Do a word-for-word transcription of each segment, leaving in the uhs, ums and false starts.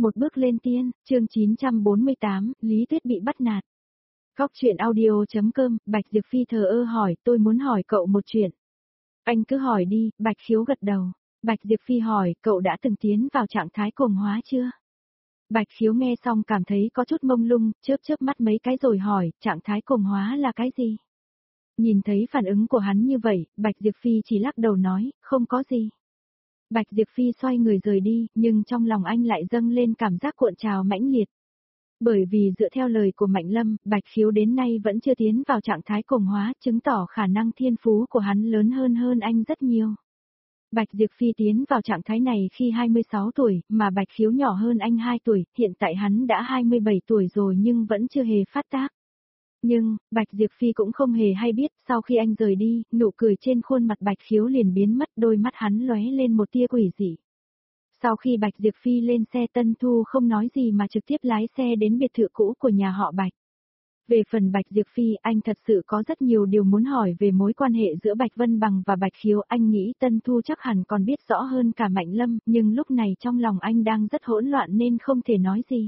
Một bước lên tiên, chương chín trăm bốn mươi tám, Lý Tuyết bị bắt nạt. Góc truyện audio.com, Bạch Diệp Phi thờ ơ hỏi, tôi muốn hỏi cậu một chuyện. Anh cứ hỏi đi, Bạch Khiếu gật đầu. Bạch Diệp Phi hỏi, cậu đã từng tiến vào trạng thái cuồng hóa chưa? Bạch Khiếu nghe xong cảm thấy có chút mông lung, chớp chớp mắt mấy cái rồi hỏi, trạng thái cuồng hóa là cái gì? Nhìn thấy phản ứng của hắn như vậy, Bạch Diệp Phi chỉ lắc đầu nói, không có gì. Bạch Diệp Phi xoay người rời đi, nhưng trong lòng anh lại dâng lên cảm giác cuộn trào mãnh liệt. Bởi vì dựa theo lời của Mạnh Lâm, Bạch Khiếu đến nay vẫn chưa tiến vào trạng thái cuồng hóa, chứng tỏ khả năng thiên phú của hắn lớn hơn hơn anh rất nhiều. Bạch Diệp Phi tiến vào trạng thái này khi hai mươi sáu tuổi, mà Bạch Khiếu nhỏ hơn anh hai tuổi, hiện tại hắn đã hai mươi bảy tuổi rồi nhưng vẫn chưa hề phát tác. Nhưng, Bạch Diệp Phi cũng không hề hay biết, sau khi anh rời đi, nụ cười trên khuôn mặt Bạch Khiếu liền biến mất, đôi mắt hắn lóe lên một tia quỷ dị. Sau khi Bạch Diệp Phi lên xe Tân Thu không nói gì mà trực tiếp lái xe đến biệt thự cũ của nhà họ Bạch. Về phần Bạch Diệp Phi, anh thật sự có rất nhiều điều muốn hỏi về mối quan hệ giữa Bạch Vân Bằng và Bạch Khiếu, anh nghĩ Tân Thu chắc hẳn còn biết rõ hơn cả Mạnh Lâm, nhưng lúc này trong lòng anh đang rất hỗn loạn nên không thể nói gì.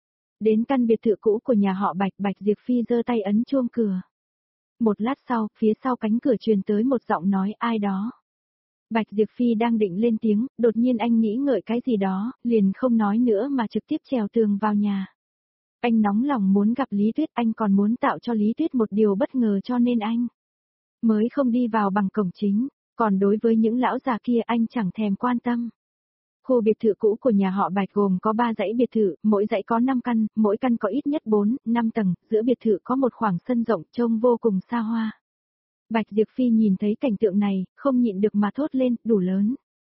Đến căn biệt thự cũ của nhà họ Bạch, Bạch Diệp Phi giơ tay ấn chuông cửa. Một lát sau, phía sau cánh cửa truyền tới một giọng nói ai đó. Bạch Diệp Phi đang định lên tiếng, đột nhiên anh nghĩ ngợi cái gì đó, liền không nói nữa mà trực tiếp trèo tường vào nhà. Anh nóng lòng muốn gặp Lý Tuyết, anh còn muốn tạo cho Lý Tuyết một điều bất ngờ cho nên anh mới không đi vào bằng cổng chính, còn đối với những lão già kia anh chẳng thèm quan tâm. Khu biệt thự cũ của nhà họ Bạch gồm có ba dãy biệt thự, mỗi dãy có năm căn, mỗi căn có ít nhất bốn, năm tầng, giữa biệt thự có một khoảng sân rộng trông vô cùng xa hoa. Bạch Diệp Phi nhìn thấy cảnh tượng này, không nhịn được mà thốt lên, đủ lớn.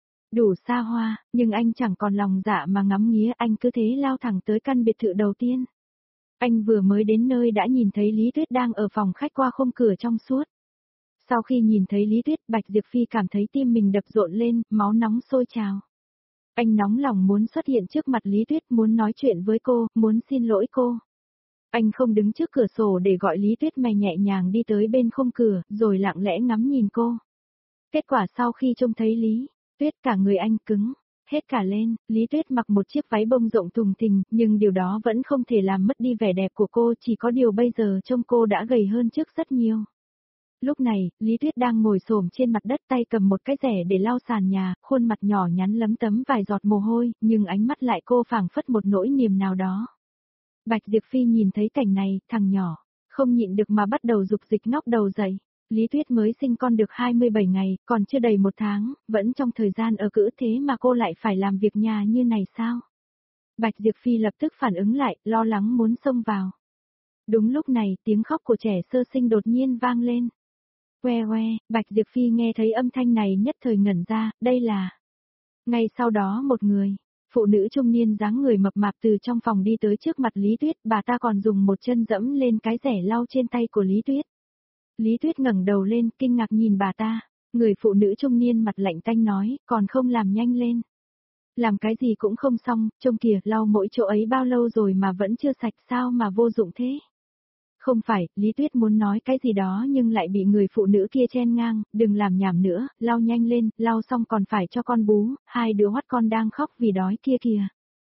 Đủ xa hoa, nhưng anh chẳng còn lòng dạ mà ngắm nghía, anh cứ thế lao thẳng tới căn biệt thự đầu tiên. Anh vừa mới đến nơi đã nhìn thấy Lý Tuyết đang ở phòng khách qua khung cửa trong suốt. Sau khi nhìn thấy Lý Tuyết, Bạch Diệp Phi cảm thấy tim mình đập rộn lên, máu nóng sôi trào. Anh nóng lòng muốn xuất hiện trước mặt Lý Tuyết, muốn nói chuyện với cô, muốn xin lỗi cô. Anh không đứng trước cửa sổ để gọi Lý Tuyết mà nhẹ nhàng đi tới bên khung cửa, rồi lặng lẽ ngắm nhìn cô. Kết quả sau khi trông thấy Lý Tuyết, cả người anh cứng hết cả lên. Lý Tuyết mặc một chiếc váy bông rộng thùng thình, nhưng điều đó vẫn không thể làm mất đi vẻ đẹp của cô, chỉ có điều bây giờ trông cô đã gầy hơn trước rất nhiều. Lúc này, Lý Tuyết đang ngồi xổm trên mặt đất, tay cầm một cái rẻ để lau sàn nhà, khuôn mặt nhỏ nhắn lấm tấm vài giọt mồ hôi, nhưng ánh mắt lại cô phảng phất một nỗi niềm nào đó. Bạch Diệp Phi nhìn thấy cảnh này, thằng nhỏ không nhịn được mà bắt đầu dục dịch ngóc đầu dậy. Lý Tuyết mới sinh con được hai mươi bảy ngày, còn chưa đầy một tháng, vẫn trong thời gian ở cữ thế mà cô lại phải làm việc nhà như này sao? Bạch Diệp Phi lập tức phản ứng lại, lo lắng muốn xông vào. Đúng lúc này, tiếng khóc của trẻ sơ sinh đột nhiên vang lên. Que que, Bạch Diệp Phi nghe thấy âm thanh này nhất thời ngẩn ra, đây là... Ngay sau đó một người, phụ nữ trung niên dáng người mập mạp từ trong phòng đi tới trước mặt Lý Tuyết, bà ta còn dùng một chân dẫm lên cái rẻ lau trên tay của Lý Tuyết. Lý Tuyết ngẩng đầu lên, kinh ngạc nhìn bà ta, người phụ nữ trung niên mặt lạnh tanh nói, còn không làm nhanh lên. Làm cái gì cũng không xong, trông kìa, lau mỗi chỗ ấy bao lâu rồi mà vẫn chưa sạch, sao mà vô dụng thế? Không phải, Lý Tuyết muốn nói cái gì đó nhưng lại bị người phụ nữ kia chen ngang, đừng làm nhảm nữa, lau nhanh lên, lau xong còn phải cho con bú, hai đứa hoắt con đang khóc vì đói kia kìa.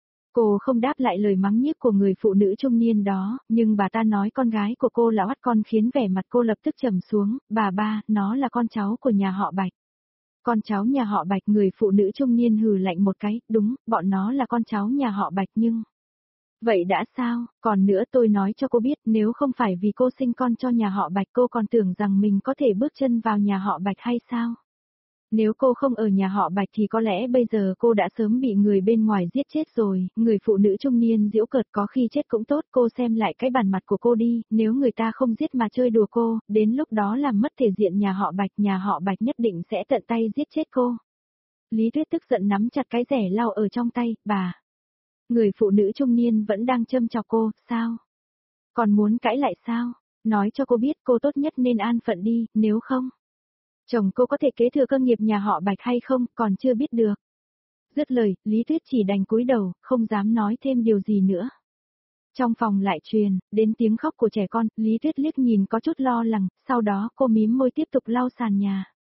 Cô không đáp lại lời mắng nhiếc của người phụ nữ trung niên đó, nhưng bà ta nói con gái của cô là hoắt con khiến vẻ mặt cô lập tức trầm xuống, bà ba, nó là con cháu của nhà họ Bạch. Con cháu nhà họ Bạch, người phụ nữ trung niên hừ lạnh một cái, đúng, bọn nó là con cháu nhà họ Bạch nhưng... Vậy đã sao, còn nữa tôi nói cho cô biết, nếu không phải vì cô sinh con cho nhà họ Bạch cô còn tưởng rằng mình có thể bước chân vào nhà họ Bạch hay sao? Nếu cô không ở nhà họ Bạch thì có lẽ bây giờ cô đã sớm bị người bên ngoài giết chết rồi. Người phụ nữ trung niên giễu cợt, có khi chết cũng tốt, cô xem lại cái bản mặt của cô đi, nếu người ta không giết mà chơi đùa cô, đến lúc đó làm mất thể diện nhà họ Bạch, nhà họ Bạch nhất định sẽ tận tay giết chết cô. Lý Tuyết tức giận nắm chặt cái rẻ lau ở trong tay, bà. Người phụ nữ trung niên vẫn đang châm chọc cô, sao? Còn muốn cãi lại sao? Nói cho cô biết cô tốt nhất nên an phận đi, nếu không. Chồng cô có thể kế thừa cơ nghiệp nhà họ Bạch hay không, còn chưa biết được. Dứt lời, Lý Tuyết chỉ đành cúi đầu, không dám nói thêm điều gì nữa. Trong phòng lại truyền đến tiếng khóc của trẻ con, Lý Tuyết liếc nhìn có chút lo lắng, sau đó cô mím môi tiếp tục lau sàn nhà.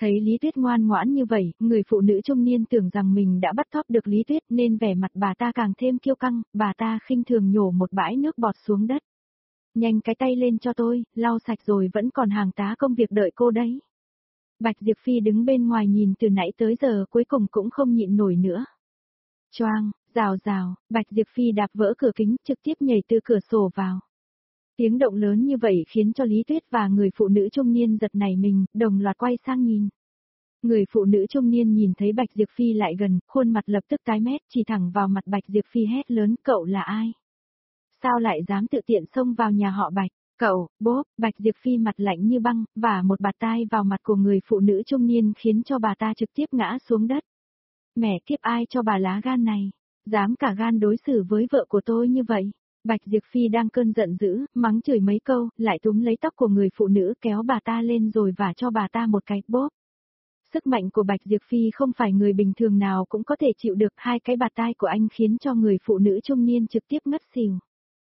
Thấy Lý Tuyết ngoan ngoãn như vậy, người phụ nữ trung niên tưởng rằng mình đã bắt thóp được Lý Tuyết nên vẻ mặt bà ta càng thêm kiêu căng, bà ta khinh thường nhổ một bãi nước bọt xuống đất. Nhanh cái tay lên cho tôi, lau sạch rồi vẫn còn hàng tá công việc đợi cô đấy. Bạch Diệp Phi đứng bên ngoài nhìn từ nãy tới giờ cuối cùng cũng không nhịn nổi nữa. Choang, rào rào, Bạch Diệp Phi đạp vỡ cửa kính trực tiếp nhảy từ cửa sổ vào. Tiếng động lớn như vậy khiến cho Lý Tuyết và người phụ nữ trung niên giật nảy mình, đồng loạt quay sang nhìn. Người phụ nữ trung niên nhìn thấy Bạch Diệp Phi lại gần, khuôn mặt lập tức tái mét, chỉ thẳng vào mặt Bạch Diệp Phi hét lớn, cậu là ai? Sao lại dám tự tiện xông vào nhà họ Bạch? Cậu, bốp, Bạch Diệp Phi mặt lạnh như băng, và một bạt tai vào mặt của người phụ nữ trung niên khiến cho bà ta trực tiếp ngã xuống đất. Mẹ kiếp ai cho bà lá gan này? Dám cả gan đối xử với vợ của tôi như vậy? Bạch Diệp Phi đang cơn giận dữ, mắng chửi mấy câu, lại túm lấy tóc của người phụ nữ kéo bà ta lên rồi vả cho bà ta một cái bốp. Sức mạnh của Bạch Diệp Phi không phải người bình thường nào cũng có thể chịu được, hai cái bạt tai của anh khiến cho người phụ nữ trung niên trực tiếp ngất xỉu.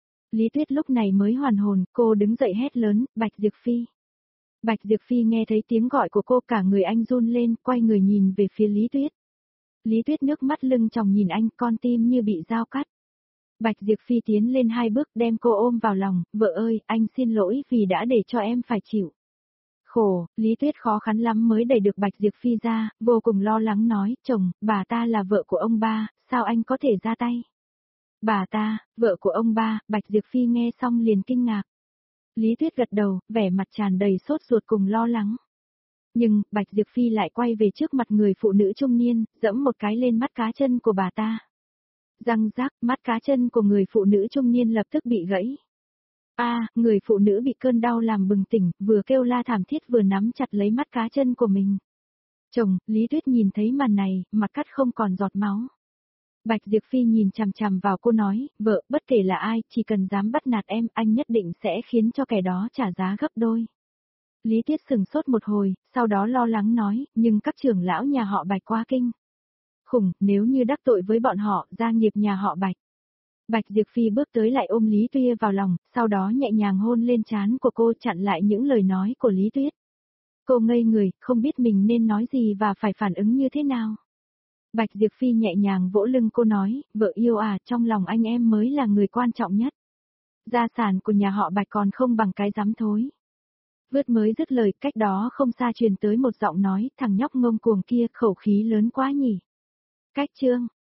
Lý Tuyết lúc này mới hoàn hồn, cô đứng dậy hét lớn, Bạch Diệp Phi. Bạch Diệp Phi nghe thấy tiếng gọi của cô cả người anh run lên, quay người nhìn về phía Lý Tuyết. Lý Tuyết nước mắt lưng tròng nhìn anh, con tim như bị dao cắt. Bạch Diệp Phi tiến lên hai bước đem cô ôm vào lòng, vợ ơi, anh xin lỗi vì đã để cho em phải chịu. Khổ, Lý Tuyết khó khăn lắm mới đẩy được Bạch Diệp Phi ra, vô cùng lo lắng nói, chồng, bà ta là vợ của ông ba, sao anh có thể ra tay? Bà ta, vợ của ông ba, Bạch Diệp Phi nghe xong liền kinh ngạc. Lý Tuyết gật đầu, vẻ mặt tràn đầy sốt ruột cùng lo lắng. Nhưng, Bạch Diệp Phi lại quay về trước mặt người phụ nữ trung niên, dẫm một cái lên mắt cá chân của bà ta. Răng rác, mắt cá chân của người phụ nữ trung niên lập tức bị gãy. A, à, người phụ nữ bị cơn đau làm bừng tỉnh, vừa kêu la thảm thiết vừa nắm chặt lấy mắt cá chân của mình. Chồng, Lý Tuyết nhìn thấy màn này, mặt cắt không còn giọt máu. Bạch Diệp Phi nhìn chằm chằm vào cô nói, vợ, bất kể là ai, chỉ cần dám bắt nạt em, anh nhất định sẽ khiến cho kẻ đó trả giá gấp đôi. Lý Tuyết sừng sốt một hồi, sau đó lo lắng nói, nhưng các trưởng lão nhà họ Bạch quá kinh. Khủng, nếu như đắc tội với bọn họ, gia nghiệp nhà họ Bạch. Bạch Diệp Phi bước tới lại ôm Lý Tuyết vào lòng, sau đó nhẹ nhàng hôn lên trán của cô chặn lại những lời nói của Lý Tuyết. Cô ngây người, không biết mình nên nói gì và phải phản ứng như thế nào. Bạch Diệp Phi nhẹ nhàng vỗ lưng cô nói, vợ yêu à, trong lòng anh em mới là người quan trọng nhất. Gia sản của nhà họ Bạch còn không bằng cái dám thối. Vứt mới dứt lời, cách đó không xa truyền tới một giọng nói, thằng nhóc ngông cuồng kia khẩu khí lớn quá nhỉ. Cách chương,